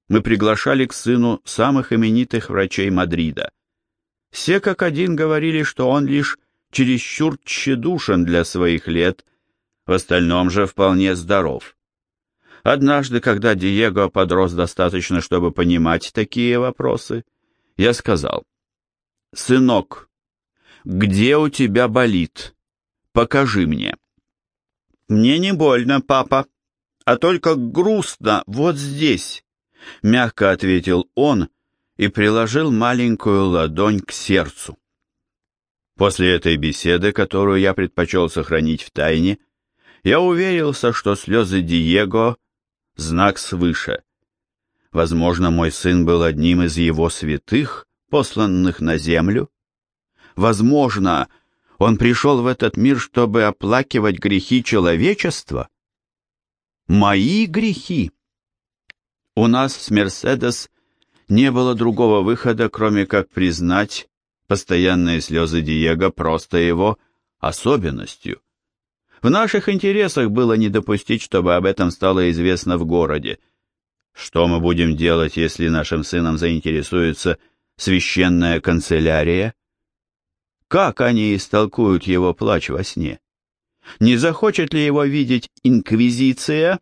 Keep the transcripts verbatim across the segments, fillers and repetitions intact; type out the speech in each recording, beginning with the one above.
мы приглашали к сыну самых именитых врачей Мадрида. Все как один говорили, что он лишь чересчур тщедушен для своих лет, в остальном же вполне здоров. Однажды, когда Диего подрос достаточно, чтобы понимать такие вопросы, я сказал: «Сынок, где у тебя болит? Покажи мне». «Мне не больно, папа, а только грустно вот здесь», — мягко ответил он и приложил маленькую ладонь к сердцу. После этой беседы, которую я предпочел сохранить в тайне, я уверился, что слезы Диего — знак свыше. Возможно, мой сын был одним из его святых, посланных на землю. Возможно, он пришел в этот мир, чтобы оплакивать грехи человечества. Мои грехи. У нас с Мерседес не было другого выхода, кроме как признать постоянные слезы Диего просто его особенностью. В наших интересах было не допустить, чтобы об этом стало известно в городе. Что мы будем делать, если нашим сыном заинтересуется священная канцелярия? Как они истолкуют его плач во сне? Не захочет ли его видеть инквизиция?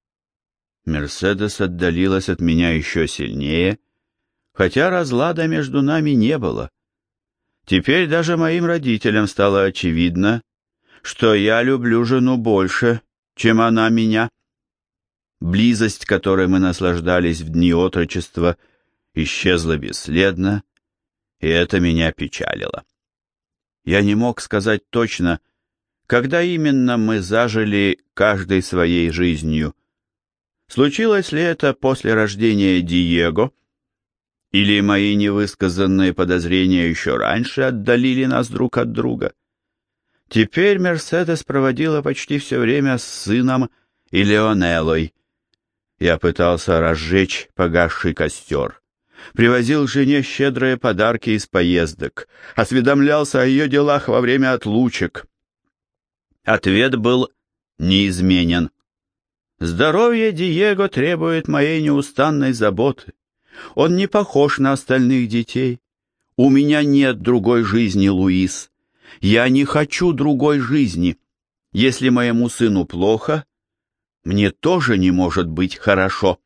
Мерседес отдалилась от меня еще сильнее, хотя разлада между нами не было. Теперь даже моим родителям стало очевидно, что я люблю жену больше, чем она меня. Близость, которой мы наслаждались в дни отрочества, исчезла бесследно, и это меня печалило. Я не мог сказать точно, когда именно мы зажили каждой своей жизнью. Случилось ли это после рождения Диего, или мои невысказанные подозрения еще раньше отдалили нас друг от друга? Теперь Мерседес проводила почти все время с сыном и Леонеллой. Я пытался разжечь погасший костер, привозил жене щедрые подарки из поездок, осведомлялся о ее делах во время отлучек. Ответ был неизменен. Здоровье Диего требует моей неустанной заботы. Он не похож на остальных детей. У меня нет другой жизни, Луис. Я не хочу другой жизни. Если моему сыну плохо, мне тоже не может быть хорошо.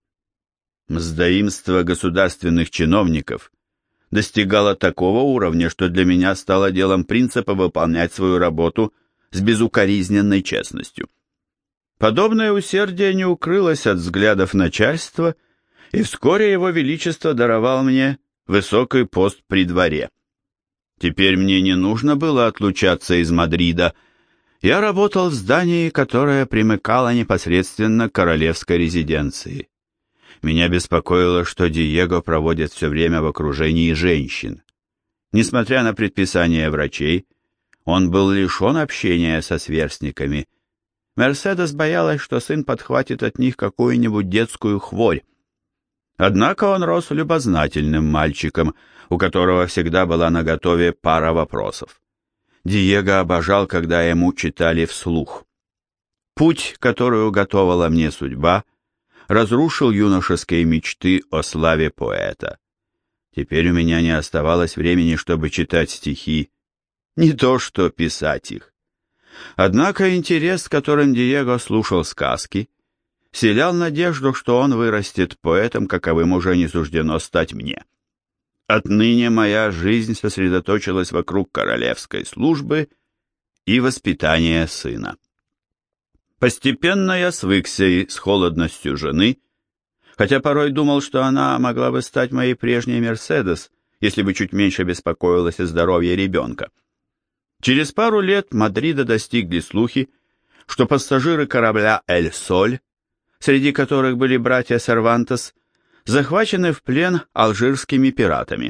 Мздоимство государственных чиновников достигало такого уровня, что для меня стало делом принципа выполнять свою работу с безукоризненной честностью. Подобное усердие не укрылось от взглядов начальства, и вскоре его величество даровал мне высокий пост при дворе. Теперь мне не нужно было отлучаться из Мадрида. Я работал в здании, которое примыкало непосредственно к королевской резиденции. Меня беспокоило, что Диего проводит все время в окружении женщин. Несмотря на предписания врачей, он был лишен общения со сверстниками. Мерседес боялась, что сын подхватит от них какую-нибудь детскую хворь. Однако он рос любознательным мальчиком, у которого всегда была наготове пара вопросов. Диего обожал, когда ему читали вслух. Путь, который уготовала мне судьба, разрушил юношеские мечты о славе поэта. Теперь у меня не оставалось времени, чтобы читать стихи, не то что писать их. Однако интерес, с которым Диего слушал сказки, вселял надежду, что он вырастет поэтом, каковым уже не суждено стать мне. Отныне моя жизнь сосредоточилась вокруг королевской службы и воспитания сына. Постепенно я свыкся и с холодностью жены, хотя порой думал, что она могла бы стать моей прежней Мерседес, если бы чуть меньше беспокоилась о здоровье ребенка. Через пару лет Мадрида достигли слухи, что пассажиры корабля «Эль Соль», среди которых были братья Сервантес, захвачены в плен алжирскими пиратами.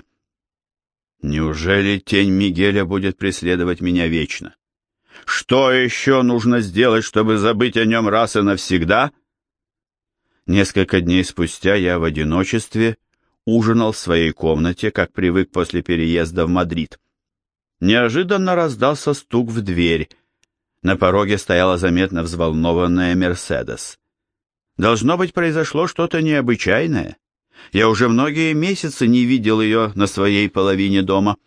Неужели тень Мигеля будет преследовать меня вечно? Что еще нужно сделать, чтобы забыть о нем раз и навсегда? Несколько дней спустя я в одиночестве ужинал в своей комнате, как привык после переезда в Мадрид. Неожиданно раздался стук в дверь. На пороге стояла заметно взволнованная Мерседес. Должно быть, произошло что-то необычайное. Я уже многие месяцы не видел ее на своей половине дома.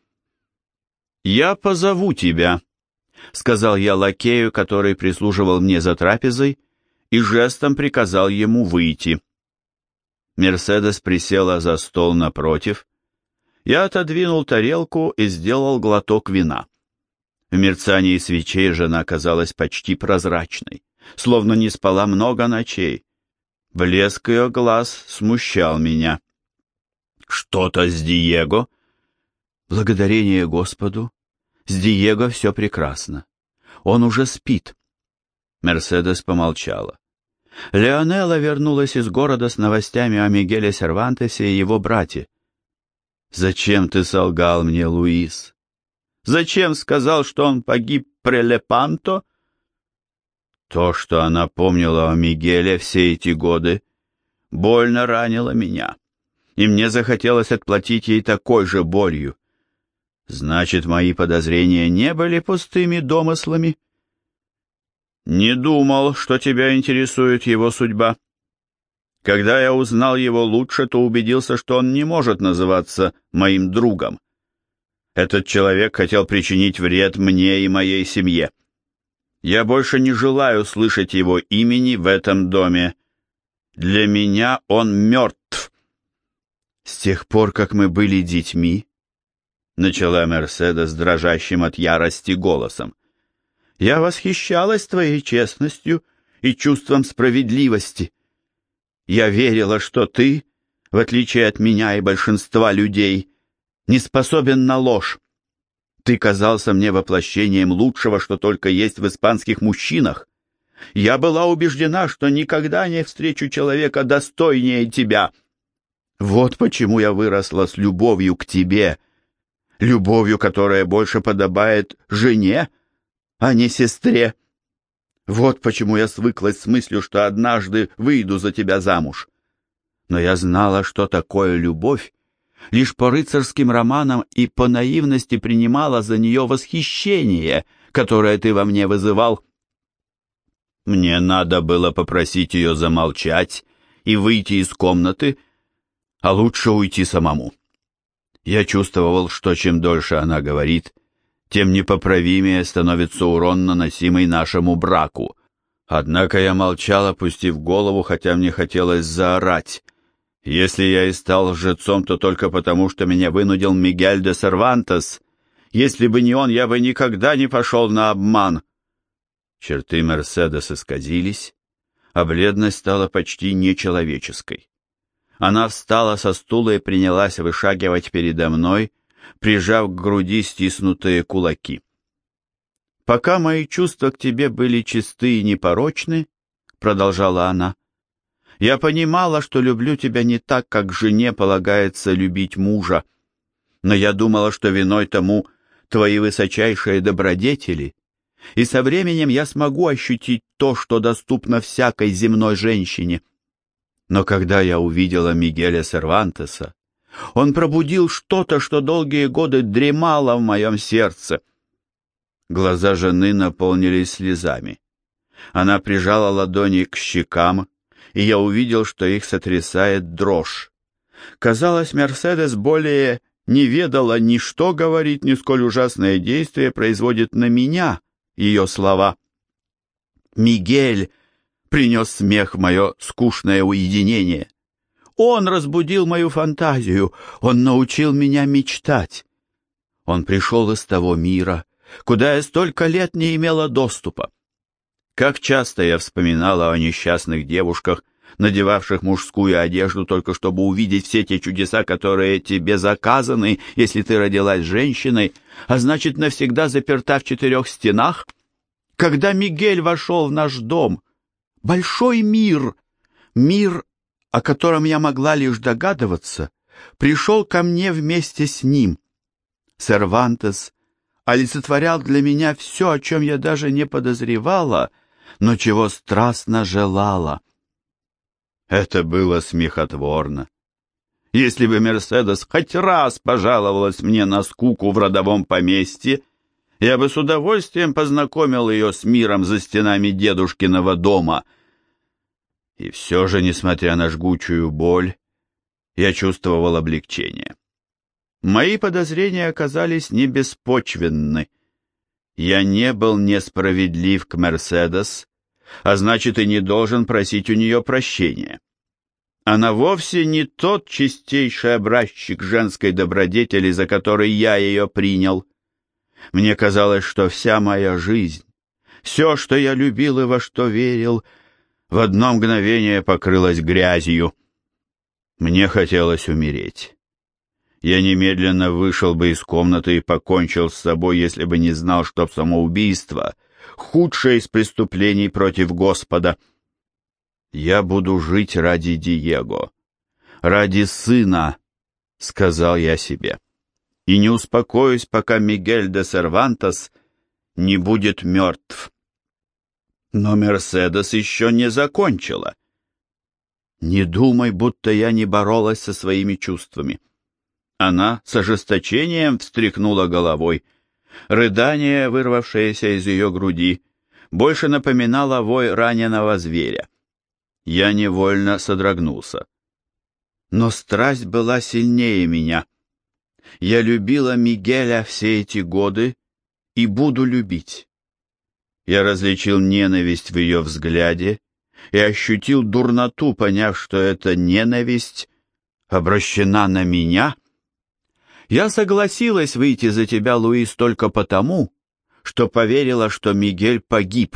«Я позову тебя», — сказал я лакею, который прислуживал мне за трапезой, и жестом приказал ему выйти. Мерседес присела за стол напротив. Я отодвинул тарелку и сделал глоток вина. В мерцании свечей жена казалась почти прозрачной, словно не спала много ночей. Блеск ее глаз смущал меня. «Что-то с Диего?» «Благодарение Господу, с Диего все прекрасно. Он уже спит». Мерседес помолчала. Леонела вернулась из города с новостями о Мигеле Сервантесе и его брате. «Зачем ты солгал мне, Луис? Зачем сказал, что он погиб при Лепанто?» То, что она помнила о Мигеле все эти годы, больно ранило меня, и мне захотелось отплатить ей такой же болью. Значит, мои подозрения не были пустыми домыслами? Не думал, что тебя интересует его судьба. Когда я узнал его лучше, то убедился, что он не может называться моим другом. Этот человек хотел причинить вред мне и моей семье. Я больше не желаю слышать его имени в этом доме. Для меня он мертв. С тех пор, как мы были детьми, начала Мерседес дрожащим от ярости голосом, я восхищалась твоей честностью и чувством справедливости. Я верила, что ты, в отличие от меня и большинства людей, не способен на ложь. Ты казался мне воплощением лучшего, что только есть в испанских мужчинах. Я была убеждена, что никогда не встречу человека достойнее тебя. Вот почему я выросла с любовью к тебе, любовью, которая больше подобает жене, а не сестре. Вот почему я свыклась с мыслью, что однажды выйду за тебя замуж. Но я знала, что такое любовь, лишь по рыцарским романам и по наивности принимала за нее восхищение, которое ты во мне вызывал. Мне надо было попросить ее замолчать и выйти из комнаты, а лучше уйти самому. Я чувствовал, что чем дольше она говорит, тем непоправимее становится урон, наносимый нашему браку. Однако я молчал, опустив голову, хотя мне хотелось заорать. Если я и стал лжецом, то только потому, что меня вынудил Мигель де Сервантес. Если бы не он, я бы никогда не пошел на обман. Черты Мерседес исказились, а бледность стала почти нечеловеческой. Она встала со стула и принялась вышагивать передо мной, прижав к груди стиснутые кулаки. «Пока мои чувства к тебе были чисты и непорочны, — продолжала она, — я понимала, что люблю тебя не так, как жене полагается любить мужа, но я думала, что виной тому твои высочайшие добродетели, и со временем я смогу ощутить то, что доступно всякой земной женщине. Но когда я увидела Мигеля Сервантеса, он пробудил что-то, что долгие годы дремало в моем сердце». Глаза жены наполнились слезами. Она прижала ладони к щекам, и я увидел, что их сотрясает дрожь. Казалось, Мерседес более не ведала ни что говорит, ни сколь ужасное действие производит на меня ее слова. Мигель принес смех в мое скучное уединение. Он разбудил мою фантазию, он научил меня мечтать. Он пришел из того мира, куда я столько лет не имела доступа. Как часто я вспоминала о несчастных девушках, надевавших мужскую одежду только чтобы увидеть все те чудеса, которые тебе заказаны, если ты родилась женщиной, а значит навсегда заперта в четырех стенах. Когда Мигель вошел в наш дом, большой мир, мир, о котором я могла лишь догадываться, пришел ко мне вместе с ним. Сервантес олицетворял для меня все, о чем я даже не подозревала, но чего страстно желала. Это было смехотворно. Если бы Мерседес хоть раз пожаловалась мне на скуку в родовом поместье, я бы с удовольствием познакомил ее с миром за стенами дедушкиного дома. И все же, несмотря на жгучую боль, я чувствовал облегчение. Мои подозрения оказались не беспочвенны. Я не был несправедлив к Мерседес, а значит и не должен просить у нее прощения. Она вовсе не тот чистейший образчик женской добродетели, за который я ее принял. Мне казалось, что вся моя жизнь, все, что я любил и во что верил, в одно мгновение покрылось грязью. Мне хотелось умереть. Я немедленно вышел бы из комнаты и покончил с собой, если бы не знал, что самоубийство — худшее из преступлений против Господа. «Я буду жить ради Диего, ради сына», — сказал я себе, «и не успокоюсь, пока Мигель де Сервантес не будет мертв». Но Мерседес еще не закончила. Не думай, будто я не боролась со своими чувствами. Она с ожесточением встряхнула головой. Рыдание, вырвавшееся из ее груди, больше напоминало вой раненого зверя. Я невольно содрогнулся. Но страсть была сильнее меня. Я любила Мигеля все эти годы и буду любить. Я различил ненависть в ее взгляде и ощутил дурноту, поняв, что эта ненависть обращена на меня. Я согласилась выйти за тебя, Луис, только потому, что поверила, что Мигель погиб.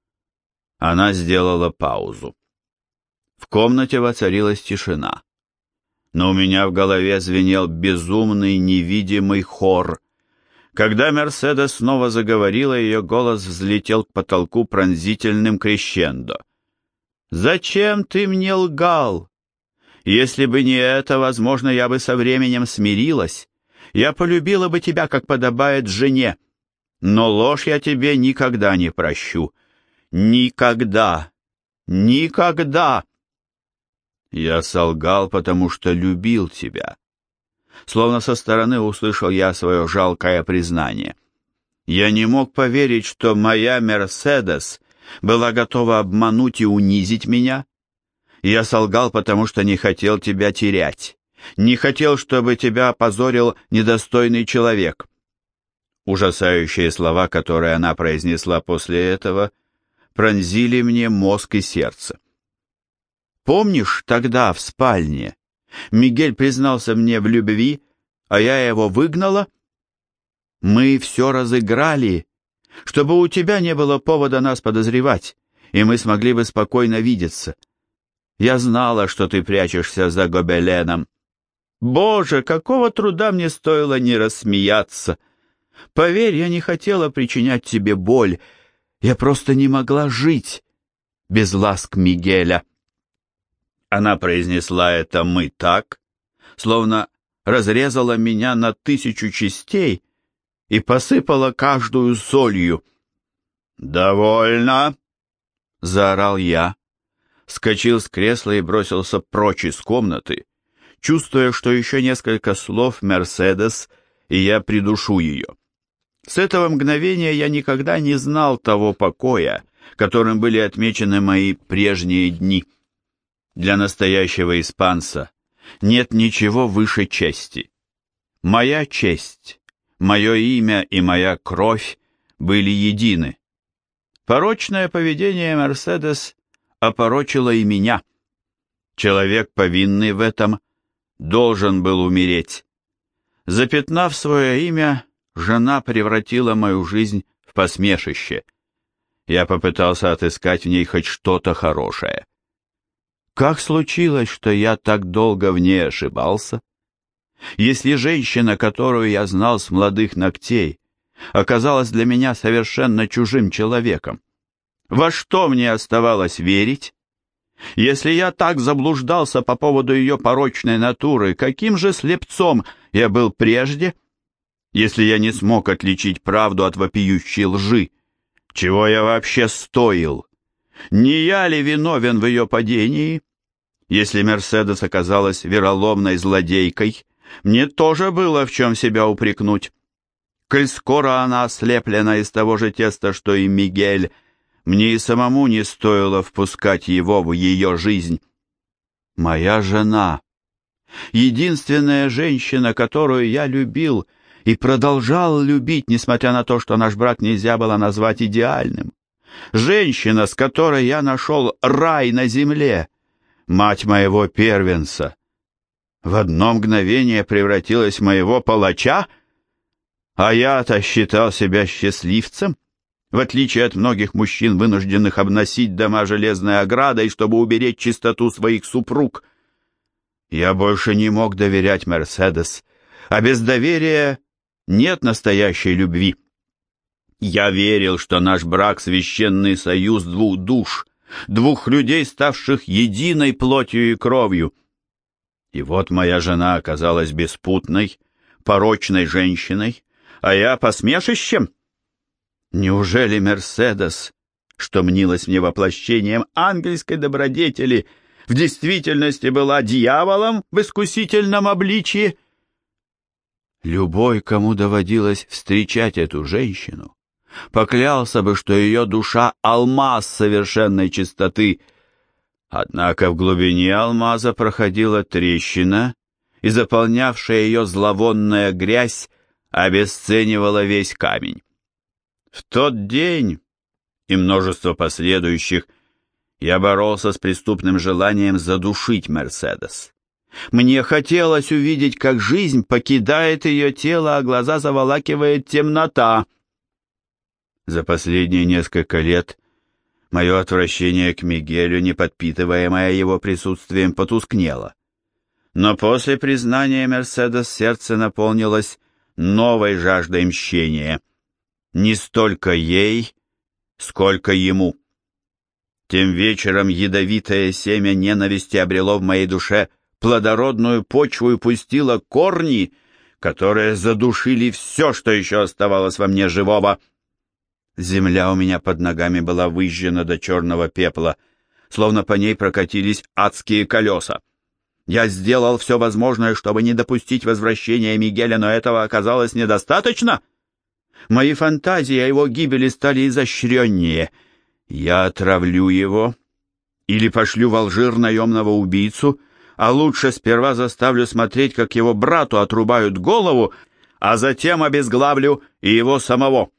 Она сделала паузу. В комнате воцарилась тишина, но у меня в голове звенел безумный невидимый хор. Когда Мерседес снова заговорила, ее голос взлетел к потолку пронзительным крещендо. «Зачем ты мне лгал? Если бы не это, возможно, я бы со временем смирилась. Я полюбила бы тебя, как подобает жене. Но ложь я тебе никогда не прощу. Никогда! Никогда!» «Я солгал, потому что любил тебя». Словно со стороны услышал я свое жалкое признание. Я не мог поверить, что моя Мерседес была готова обмануть и унизить меня. Я солгал, потому что не хотел тебя терять. Не хотел, чтобы тебя опозорил недостойный человек. Ужасающие слова, которые она произнесла после этого, пронзили мне мозг и сердце. Помнишь, тогда в спальне Мигель признался мне в любви, а я его выгнала? Мы все разыграли, чтобы у тебя не было повода нас подозревать, и мы смогли бы спокойно видеться. Я знала, что ты прячешься за гобеленом. Боже, какого труда мне стоило не рассмеяться. Поверь, я не хотела причинять тебе боль, я просто не могла жить без ласк Мигеля. Она произнесла это «мы» так, словно разрезала меня на тысячу частей и посыпала каждую солью. «Довольно!» — заорал я, вскочил с кресла и бросился прочь из комнаты, чувствуя, что еще несколько слов Мерседес, и я придушу ее. С этого мгновения я никогда не знал того покоя, которым были отмечены мои прежние дни. Для настоящего испанца нет ничего выше чести. Моя честь, мое имя и моя кровь были едины. Порочное поведение Мерседес опорочило и меня. Человек, повинный в этом, должен был умереть. Запятнав свое имя, жена превратила мою жизнь в посмешище. Я попытался отыскать в ней хоть что-то хорошее. Как случилось, что я так долго в ней ошибался? Если женщина, которую я знал с молодых ногтей, оказалась для меня совершенно чужим человеком, во что мне оставалось верить? Если я так заблуждался по поводу ее порочной натуры, каким же слепцом я был прежде? Если я не смог отличить правду от вопиющей лжи, чего я вообще стоил? Не я ли виновен в ее падении? Если Мерседес оказалась вероломной злодейкой, мне тоже было в чем себя упрекнуть. Коль скоро она ослеплена из того же теста, что и Мигель, Мне и самому не стоило впускать его в ее жизнь. Моя жена, единственная женщина, которую я любил и продолжал любить, несмотря на то, что наш брак нельзя было назвать идеальным. Женщина, с которой я нашел рай на земле, мать моего первенца, в одно мгновение превратилась в моего палача, а я-то считал себя счастливцем, в отличие от многих мужчин, вынужденных обносить дома железной оградой, чтобы уберечь чистоту своих супруг. Я больше не мог доверять Мерседес, а без доверия нет настоящей любви. Я верил, что наш брак — священный союз двух душ, двух людей, ставших единой плотью и кровью. И вот моя жена оказалась беспутной, порочной женщиной, а я посмешищем. Неужели Мерседес, что мнилась мне воплощением ангельской добродетели, в действительности была дьяволом в искусительном обличии? Любой, кому доводилось встречать эту женщину, поклялся бы, что ее душа — алмаз совершенной чистоты. Однако в глубине алмаза проходила трещина, и заполнявшая ее зловонная грязь обесценивала весь камень. В тот день и множество последующих я боролся с преступным желанием задушить Мерседес. Мне хотелось увидеть, как жизнь покидает ее тело, а глаза заволакивает темнота. За последние несколько лет мое отвращение к Мигелю, не подпитываемое его присутствием, потускнело. Но после признания Мерседес сердце наполнилось новой жаждой мщения. Не столько ей, сколько ему. Тем вечером ядовитое семя ненависти обрело в моей душе плодородную почву и пустило корни, которые задушили все, что еще оставалось во мне живого. Земля у меня под ногами была выжжена до черного пепла, словно по ней прокатились адские колеса. Я сделал все возможное, чтобы не допустить возвращения Мигеля, но этого оказалось недостаточно. Мои фантазии о его гибели стали изощреннее. Я отравлю его или пошлю в Алжир наемного убийцу, а лучше сперва заставлю смотреть, как его брату отрубают голову, а затем обезглавлю и его самого.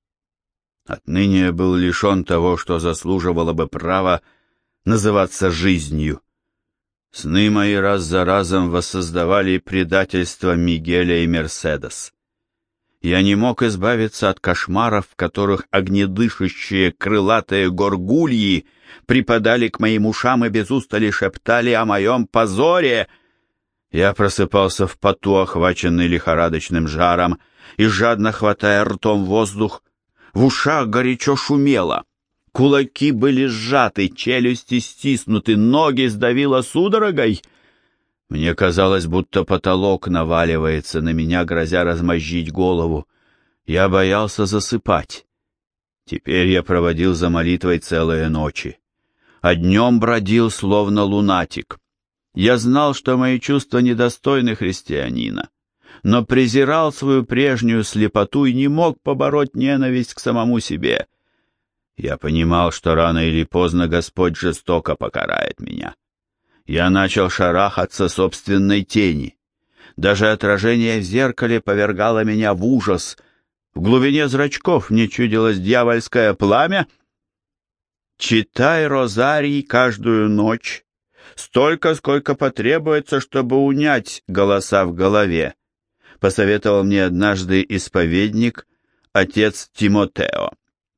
Отныне я был лишен того, что заслуживало бы права называться жизнью. Сны мои раз за разом воссоздавали предательство Мигеля и Мерседес. Я не мог избавиться от кошмаров, в которых огнедышащие крылатые горгульи припадали к моим ушам и без устали шептали о моем позоре. Я просыпался в поту, охваченный лихорадочным жаром, и, жадно хватая ртом воздух, в ушах горячо шумело. Кулаки были сжаты, челюсти стиснуты, ноги сдавило судорогой. Мне казалось, будто потолок наваливается на меня, грозя размозжить голову. Я боялся засыпать. Теперь я проводил за молитвой целые ночи, а днем бродил, словно лунатик. Я знал, что мои чувства недостойны христианина, но презирал свою прежнюю слепоту и не мог побороть ненависть к самому себе. Я понимал, что рано или поздно Господь жестоко покарает меня. Я начал шарахаться собственной тени. Даже отражение в зеркале повергало меня в ужас. В глубине зрачков мне чудилось дьявольское пламя. «Читай розарий каждую ночь, столько, сколько потребуется, чтобы унять голоса в голове», посоветовал мне однажды исповедник, отец Тимотео.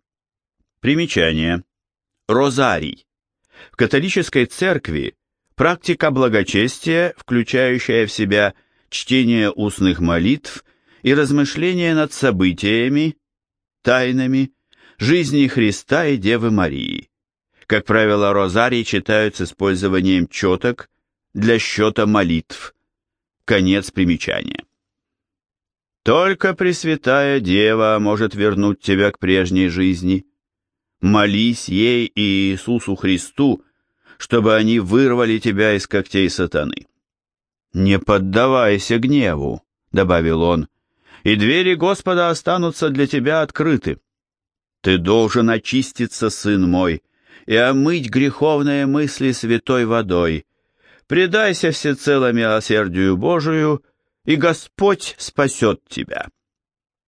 Примечание. Розарий. В католической церкви практика благочестия, включающая в себя чтение устных молитв и размышления над событиями, тайнами, жизни Христа и Девы Марии. Как правило, розарий читают с использованием четок для счета молитв. Конец примечания. Только Пресвятая Дева может вернуть тебя к прежней жизни. Молись ей и Иисусу Христу, чтобы они вырвали тебя из когтей сатаны. «Не поддавайся гневу», — добавил он, — «и двери Господа останутся для тебя открыты». Ты должен очиститься, сын мой, и омыть греховные мысли святой водой. Предайся всецело милосердию Божию, и Господь спасет тебя».